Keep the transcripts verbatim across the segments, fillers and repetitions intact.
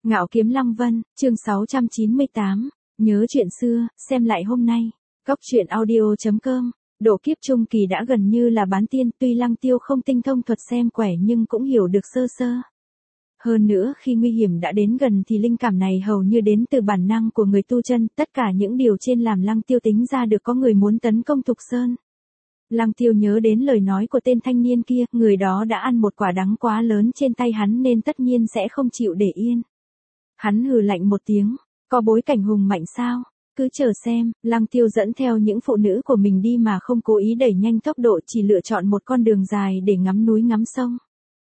Ngạo Kiếm Lăng Vân, chương sáu trăm chín mươi tám, nhớ chuyện xưa, xem lại hôm nay. Góc truyện audio chấm com. Độ kiếp trung kỳ đã gần như là bán tiên, tuy Lăng Tiêu không tinh thông thuật xem quẻ nhưng cũng hiểu được sơ sơ. Hơn nữa khi nguy hiểm đã đến gần thì linh cảm này hầu như đến từ bản năng của người tu chân, tất cả những điều trên làm Lăng Tiêu tính ra được có người muốn tấn công Thục Sơn. Lăng Tiêu nhớ đến lời nói của tên thanh niên kia, người đó đã ăn một quả đắng quá lớn trên tay hắn nên tất nhiên sẽ không chịu để yên. Hắn hừ lạnh một tiếng, có bối cảnh hùng mạnh sao, cứ chờ xem. Lăng Tiêu dẫn theo những phụ nữ của mình đi mà không cố ý đẩy nhanh tốc độ, chỉ lựa chọn một con đường dài để ngắm núi ngắm sông.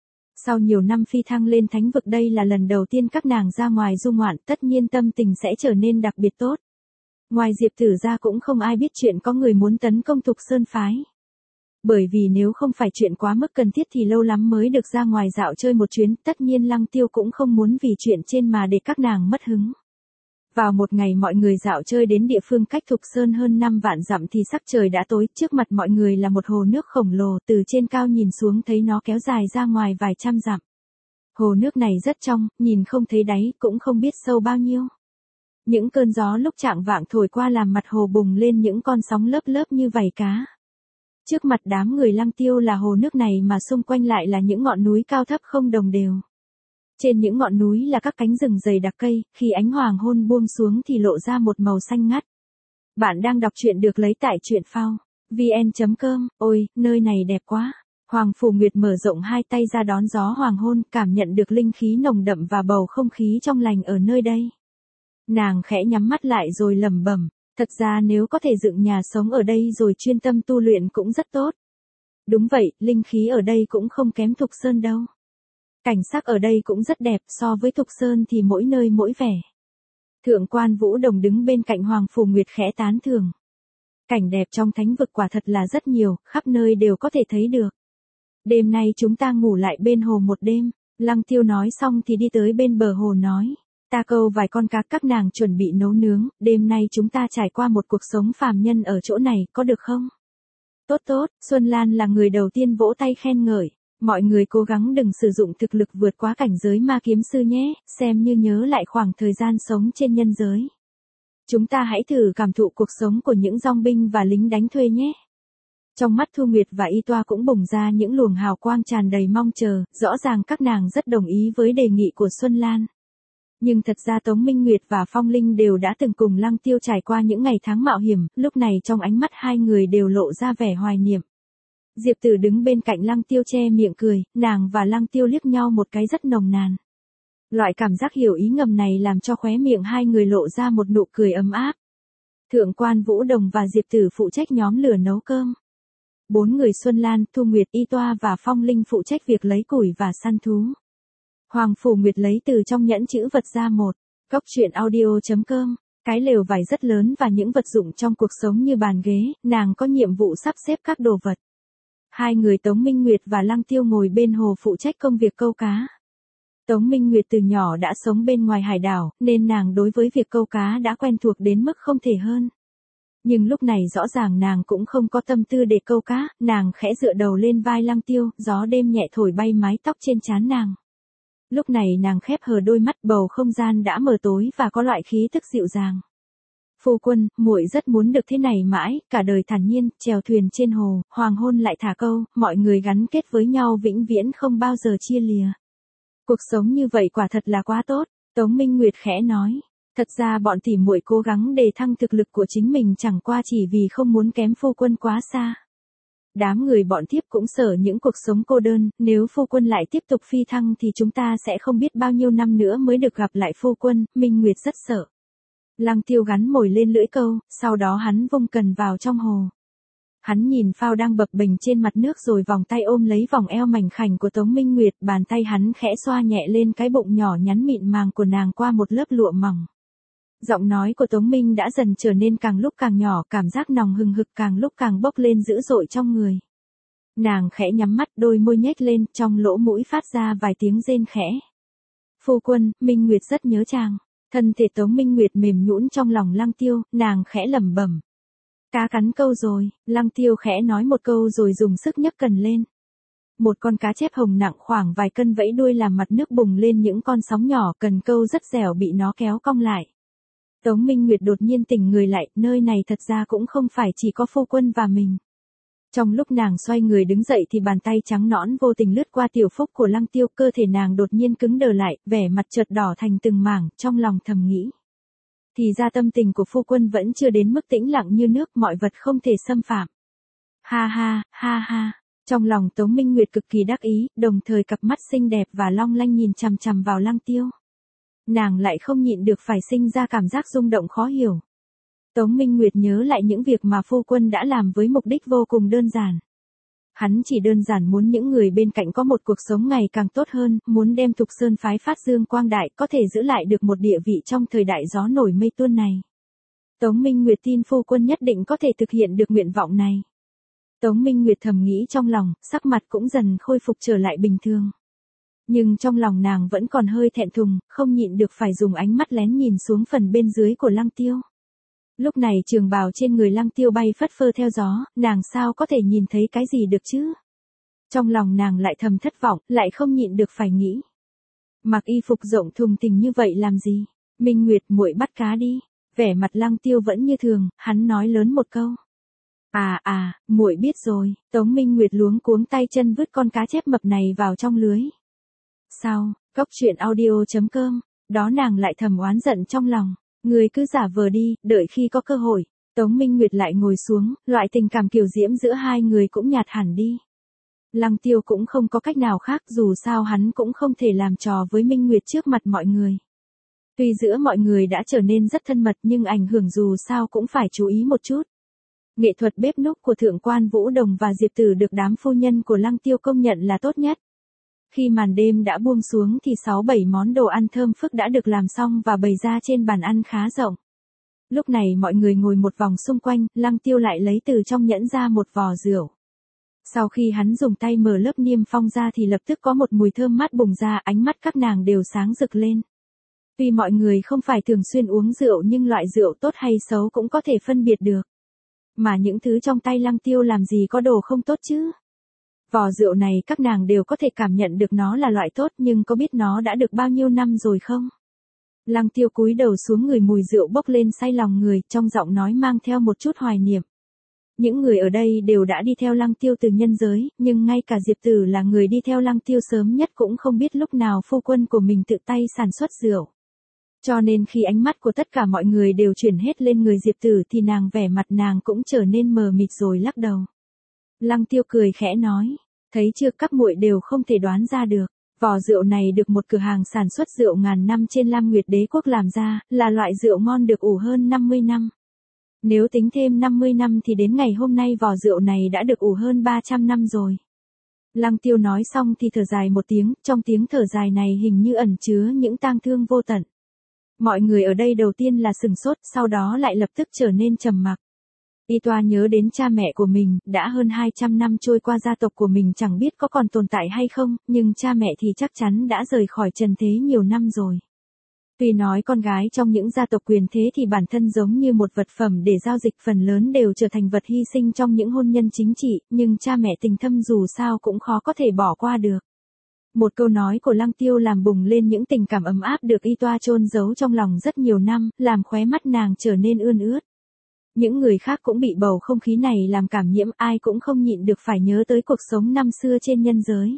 Sau nhiều năm phi thăng lên thánh vực, đây là lần đầu tiên các nàng ra ngoài du ngoạn, tất nhiên tâm tình sẽ trở nên đặc biệt tốt. Ngoài Diệp Tử ra cũng không ai biết chuyện có người muốn tấn công Thục Sơn phái. Bởi vì nếu không phải chuyện quá mức cần thiết thì lâu lắm mới được ra ngoài dạo chơi một chuyến, tất nhiên Lăng Tiêu cũng không muốn vì chuyện trên mà để các nàng mất hứng. Vào một ngày mọi người dạo chơi đến địa phương cách Thục Sơn hơn năm vạn dặm thì sắc trời đã tối, trước mặt mọi người là một hồ nước khổng lồ, từ trên cao nhìn xuống thấy nó kéo dài ra ngoài vài trăm dặm. Hồ nước này rất trong, nhìn không thấy đáy, cũng không biết sâu bao nhiêu. Những cơn gió lúc chạng vạng thổi qua làm mặt hồ bùng lên những con sóng lớp lớp như vảy cá. Trước mặt đám người Lăng Tiêu là hồ nước này mà xung quanh lại là những ngọn núi cao thấp không đồng đều. Trên những ngọn núi là các cánh rừng dày đặc cây, khi ánh hoàng hôn buông xuống thì lộ ra một màu xanh ngắt. Bạn đang đọc truyện được lấy tại truyện phao vn chấm com. Ôi, nơi này đẹp quá. Hoàng Phủ Nguyệt mở rộng hai tay ra đón gió hoàng hôn, cảm nhận được linh khí nồng đậm và bầu không khí trong lành ở nơi đây. Nàng khẽ nhắm mắt lại rồi lẩm bẩm. Thật ra nếu có thể dựng nhà sống ở đây rồi chuyên tâm tu luyện cũng rất tốt. Đúng vậy, linh khí ở đây cũng không kém Thục Sơn đâu. Cảnh sắc ở đây cũng rất đẹp, so với Thục Sơn thì mỗi nơi mỗi vẻ. Thượng quan Vũ Đồng đứng bên cạnh Hoàng Phủ Nguyệt khẽ tán thưởng. Cảnh đẹp trong thánh vực quả thật là rất nhiều, khắp nơi đều có thể thấy được. Đêm nay chúng ta ngủ lại bên hồ một đêm. Lăng Tiêu nói xong thì đi tới bên bờ hồ nói. Ta câu vài con cá, các nàng chuẩn bị nấu nướng, đêm nay chúng ta trải qua một cuộc sống phàm nhân ở chỗ này, có được không? Tốt tốt, Xuân Lan là người đầu tiên vỗ tay khen ngợi. Mọi người cố gắng đừng sử dụng thực lực vượt quá cảnh giới ma kiếm sư nhé, xem như nhớ lại khoảng thời gian sống trên nhân giới. Chúng ta hãy thử cảm thụ cuộc sống của những dong binh và lính đánh thuê nhé. Trong mắt Thu Nguyệt và Y Toa cũng bùng ra những luồng hào quang tràn đầy mong chờ, rõ ràng các nàng rất đồng ý với đề nghị của Xuân Lan. Nhưng thật ra Tống Minh Nguyệt và Phong Linh đều đã từng cùng Lăng Tiêu trải qua những ngày tháng mạo hiểm, lúc này trong ánh mắt hai người đều lộ ra vẻ hoài niệm. Diệp Tử đứng bên cạnh Lăng Tiêu che miệng cười, nàng và Lăng Tiêu liếc nhau một cái rất nồng nàn. Loại cảm giác hiểu ý ngầm này làm cho khóe miệng hai người lộ ra một nụ cười ấm áp. Thượng quan Vũ Đồng và Diệp Tử phụ trách nhóm lửa nấu cơm. Bốn người Xuân Lan, Thu Nguyệt, Y Toa và Phong Linh phụ trách việc lấy củi và săn thú. Hoàng Phủ Nguyệt lấy từ trong nhẫn chữ vật ra một góc truyện audio chấm com, cái lều vải rất lớn và những vật dụng trong cuộc sống như bàn ghế, nàng có nhiệm vụ sắp xếp các đồ vật. Hai người Tống Minh Nguyệt và Lăng Tiêu ngồi bên hồ phụ trách công việc câu cá. Tống Minh Nguyệt từ nhỏ đã sống bên ngoài hải đảo, nên nàng đối với việc câu cá đã quen thuộc đến mức không thể hơn. Nhưng lúc này rõ ràng nàng cũng không có tâm tư để câu cá, nàng khẽ dựa đầu lên vai Lăng Tiêu, gió đêm nhẹ thổi bay mái tóc trên trán nàng. Lúc này nàng khép hờ đôi mắt, bầu không gian đã mờ tối và có loại khí tức dịu dàng. Phu quân, muội rất muốn được thế này mãi, cả đời thản nhiên, chèo thuyền trên hồ, hoàng hôn lại thả câu, mọi người gắn kết với nhau vĩnh viễn không bao giờ chia lìa. Cuộc sống như vậy quả thật là quá tốt, Tống Minh Nguyệt khẽ nói. Thật ra bọn tỉ muội cố gắng đề thăng thực lực của chính mình chẳng qua chỉ vì không muốn kém phu quân quá xa. Đám người bọn thiếp cũng sợ những cuộc sống cô đơn, nếu phu quân lại tiếp tục phi thăng thì chúng ta sẽ không biết bao nhiêu năm nữa mới được gặp lại phu quân, Minh Nguyệt rất sợ. Lăng Tiêu gắn mồi lên lưỡi câu, sau đó hắn vung cần vào trong hồ. Hắn nhìn phao đang bập bềnh trên mặt nước rồi vòng tay ôm lấy vòng eo mảnh khảnh của Tống Minh Nguyệt, bàn tay hắn khẽ xoa nhẹ lên cái bụng nhỏ nhắn mịn màng của nàng qua một lớp lụa mỏng. Giọng nói của Tống Minh đã dần trở nên càng lúc càng nhỏ, cảm giác nòng hừng hực càng lúc càng bốc lên dữ dội trong người. Nàng khẽ nhắm mắt, đôi môi nhếch lên, trong lỗ mũi phát ra vài tiếng rên khẽ. Phu quân, Minh Nguyệt rất nhớ chàng. Thân thể Tống Minh Nguyệt mềm nhũn trong lòng Lăng Tiêu, nàng khẽ lẩm bẩm. Cá cắn câu rồi, Lăng Tiêu khẽ nói một câu rồi dùng sức nhấc cần lên. Một con cá chép hồng nặng khoảng vài cân vẫy đuôi làm mặt nước bùng lên những con sóng nhỏ, cần câu rất dẻo bị nó kéo cong lại. Tống Minh Nguyệt đột nhiên tỉnh người lại, nơi này thật ra cũng không phải chỉ có phu quân và mình. Trong lúc nàng xoay người đứng dậy thì bàn tay trắng nõn vô tình lướt qua tiểu phúc của Lăng Tiêu, cơ thể nàng đột nhiên cứng đờ lại, vẻ mặt chợt đỏ thành từng mảng, trong lòng thầm nghĩ. Thì ra tâm tình của phu quân vẫn chưa đến mức tĩnh lặng như nước, mọi vật không thể xâm phạm. Ha ha, ha ha. Trong lòng Tống Minh Nguyệt cực kỳ đắc ý, đồng thời cặp mắt xinh đẹp và long lanh nhìn chằm chằm vào Lăng Tiêu. Nàng lại không nhịn được phải sinh ra cảm giác rung động khó hiểu. Tống Minh Nguyệt nhớ lại những việc mà phu quân đã làm với mục đích vô cùng đơn giản. Hắn chỉ đơn giản muốn những người bên cạnh có một cuộc sống ngày càng tốt hơn, muốn đem Thục Sơn phái phát dương quang đại, có thể giữ lại được một địa vị trong thời đại gió nổi mây tuôn này. Tống Minh Nguyệt tin phu quân nhất định có thể thực hiện được nguyện vọng này. Tống Minh Nguyệt thầm nghĩ trong lòng, sắc mặt cũng dần khôi phục trở lại bình thường. Nhưng trong lòng nàng vẫn còn hơi thẹn thùng, không nhịn được phải dùng ánh mắt lén nhìn xuống phần bên dưới của Lăng Tiêu. Lúc này trường bào trên người Lăng Tiêu bay phất phơ theo gió, nàng sao có thể nhìn thấy cái gì được chứ? Trong lòng nàng lại thầm thất vọng, lại không nhịn được phải nghĩ. Mặc y phục rộng thùng thình như vậy làm gì? Minh Nguyệt, muội bắt cá đi. Vẻ mặt Lăng Tiêu vẫn như thường, hắn nói lớn một câu. À à, muội biết rồi. Tống Minh Nguyệt luống cuống tay chân vứt con cá chép mập này vào trong lưới. Sao, cốc truyện audio chấm com, đó nàng lại thầm oán giận trong lòng. Người cứ giả vờ đi, đợi khi có cơ hội. Tống Minh Nguyệt lại ngồi xuống, loại tình cảm kiều diễm giữa hai người cũng nhạt hẳn đi. Lăng Tiêu cũng không có cách nào khác, dù sao hắn cũng không thể làm trò với Minh Nguyệt trước mặt mọi người. Tuy giữa mọi người đã trở nên rất thân mật nhưng ảnh hưởng dù sao cũng phải chú ý một chút. Nghệ thuật bếp núc của Thượng quan Vũ Đồng và Diệp Tử được đám phu nhân của Lăng Tiêu công nhận là tốt nhất. Khi màn đêm đã buông xuống thì sáu bảy món đồ ăn thơm phức đã được làm xong và bày ra trên bàn ăn khá rộng. Lúc này mọi người ngồi một vòng xung quanh, Lăng Tiêu lại lấy từ trong nhẫn ra một vò rượu. Sau khi hắn dùng tay mở lớp niêm phong ra thì lập tức có một mùi thơm mát bùng ra, ánh mắt các nàng đều sáng rực lên. Tuy mọi người không phải thường xuyên uống rượu nhưng loại rượu tốt hay xấu cũng có thể phân biệt được. Mà những thứ trong tay Lăng Tiêu làm gì có đồ không tốt chứ? Vò rượu này các nàng đều có thể cảm nhận được nó là loại tốt, nhưng có biết nó đã được bao nhiêu năm rồi không? Lăng Tiêu cúi đầu xuống ngửi mùi rượu bốc lên say lòng người, trong giọng nói mang theo một chút hoài niệm. Những người ở đây đều đã đi theo Lăng Tiêu từ nhân giới, nhưng ngay cả Diệp Tử là người đi theo Lăng Tiêu sớm nhất cũng không biết lúc nào phu quân của mình tự tay sản xuất rượu. Cho nên khi ánh mắt của tất cả mọi người đều chuyển hết lên người Diệp Tử thì nàng vẻ mặt nàng cũng trở nên mờ mịt rồi lắc đầu. Lăng Tiêu cười khẽ nói, thấy chưa, các muội đều không thể đoán ra được. Vò rượu này được một cửa hàng sản xuất rượu ngàn năm trên Lam Nguyệt Đế Quốc làm ra, là loại rượu ngon được ủ hơn năm mươi năm. Nếu tính thêm năm mươi năm thì đến ngày hôm nay vò rượu này đã được ủ hơn ba trăm năm rồi. Lăng Tiêu nói xong thì thở dài một tiếng, trong tiếng thở dài này hình như ẩn chứa những tang thương vô tận. Mọi người ở đây đầu tiên là sừng sốt, sau đó lại lập tức trở nên trầm mặc. Y Toa nhớ đến cha mẹ của mình, đã hơn hai trăm năm trôi qua gia tộc của mình chẳng biết có còn tồn tại hay không, nhưng cha mẹ thì chắc chắn đã rời khỏi trần thế nhiều năm rồi. Tuy nói con gái trong những gia tộc quyền thế thì bản thân giống như một vật phẩm để giao dịch, phần lớn đều trở thành vật hy sinh trong những hôn nhân chính trị, nhưng cha mẹ tình thâm dù sao cũng khó có thể bỏ qua được. Một câu nói của Lăng Tiêu làm bùng lên những tình cảm ấm áp được Y Toa chôn giấu trong lòng rất nhiều năm, làm khóe mắt nàng trở nên ươn ướt. Những người khác cũng bị bầu không khí này làm cảm nhiễm, ai cũng không nhịn được phải nhớ tới cuộc sống năm xưa trên nhân giới.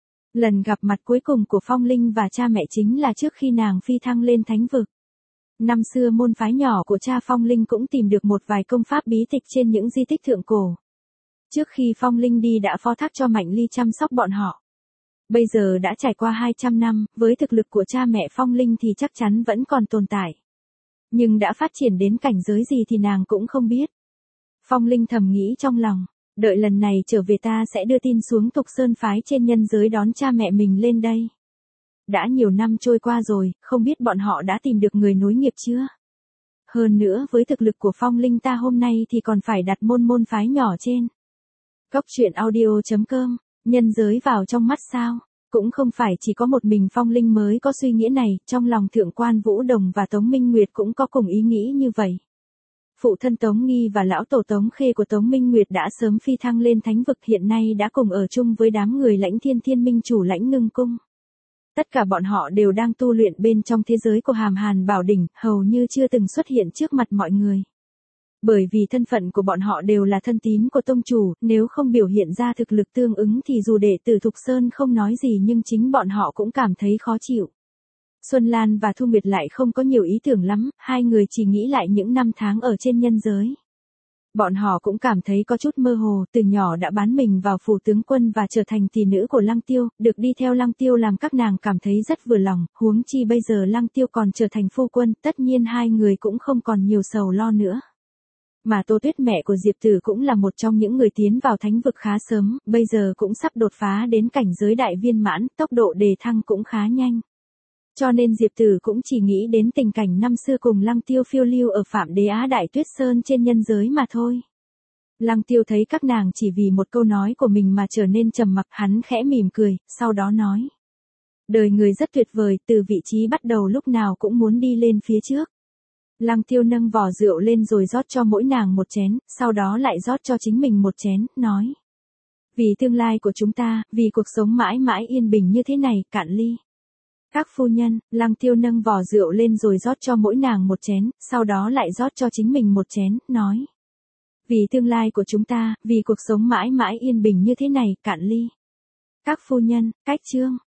Lần gặp mặt cuối cùng của Phong Linh và cha mẹ chính là trước khi nàng phi thăng lên thánh vực. Năm xưa môn phái nhỏ của cha Phong Linh cũng tìm được một vài công pháp bí tịch trên những di tích thượng cổ. Trước khi Phong Linh đi đã phó thác cho Mạnh Ly chăm sóc bọn họ. Bây giờ đã trải qua hai trăm năm, với thực lực của cha mẹ Phong Linh thì chắc chắn vẫn còn tồn tại. Nhưng đã phát triển đến cảnh giới gì thì nàng cũng không biết. Phong Linh thầm nghĩ trong lòng, đợi lần này trở về ta sẽ đưa tin xuống Thục Sơn phái trên nhân giới đón cha mẹ mình lên đây. Đã nhiều năm trôi qua rồi, không biết bọn họ đã tìm được người nối nghiệp chưa? Hơn nữa với thực lực của Phong Linh ta hôm nay thì còn phải đặt môn môn phái nhỏ trên. Cốc truyện audio chấm com, nhân giới vào trong mắt sao? Cũng không phải chỉ có một mình Phong Linh mới có suy nghĩ này, trong lòng Thượng quan Vũ Đồng và Tống Minh Nguyệt cũng có cùng ý nghĩ như vậy. Phụ thân Tống Nghi và lão tổ Tống Khê của Tống Minh Nguyệt đã sớm phi thăng lên thánh vực, hiện nay đã cùng ở chung với đám người Lãnh Thiên Thiên Minh chủ Lãnh Ngưng Cung. Tất cả bọn họ đều đang tu luyện bên trong thế giới của Hàm Hàn Bảo Đỉnh, hầu như chưa từng xuất hiện trước mặt mọi người. Bởi vì thân phận của bọn họ đều là thân tín của tông chủ, nếu không biểu hiện ra thực lực tương ứng thì dù đệ tử Thục Sơn không nói gì nhưng chính bọn họ cũng cảm thấy khó chịu. Xuân Lan và Thu Nguyệt lại không có nhiều ý tưởng lắm, hai người chỉ nghĩ lại những năm tháng ở trên nhân giới. Bọn họ cũng cảm thấy có chút mơ hồ, từ nhỏ đã bán mình vào phủ tướng quân và trở thành tỷ nữ của Lăng Tiêu, được đi theo Lăng Tiêu làm các nàng cảm thấy rất vừa lòng, huống chi bây giờ Lăng Tiêu còn trở thành phu quân, tất nhiên hai người cũng không còn nhiều sầu lo nữa. Mà Tô Tuyết mẹ của Diệp Tử cũng là một trong những người tiến vào thánh vực khá sớm, bây giờ cũng sắp đột phá đến cảnh giới đại viên mãn, tốc độ đề thăng cũng khá nhanh. Cho nên Diệp Tử cũng chỉ nghĩ đến tình cảnh năm xưa cùng Lăng Tiêu phiêu lưu ở Phạm Đế Á Đại Tuyết Sơn trên nhân giới mà thôi. Lăng Tiêu thấy các nàng chỉ vì một câu nói của mình mà trở nên trầm mặc, hắn khẽ mỉm cười, sau đó nói. Đời người rất tuyệt vời, từ vị trí bắt đầu lúc nào cũng muốn đi lên phía trước. Lăng Tiêu nâng vò rượu lên rồi rót cho mỗi nàng một chén, sau đó lại rót cho chính mình một chén, nói. Vì tương lai của chúng ta, vì cuộc sống mãi mãi yên bình như thế này, cạn ly. Các phu nhân, Lăng Tiêu nâng vò rượu lên rồi rót cho mỗi nàng một chén, sau đó lại rót cho chính mình một chén, nói. Vì tương lai của chúng ta, vì cuộc sống mãi mãi yên bình như thế này, cạn ly. Các phu nhân, cách chương.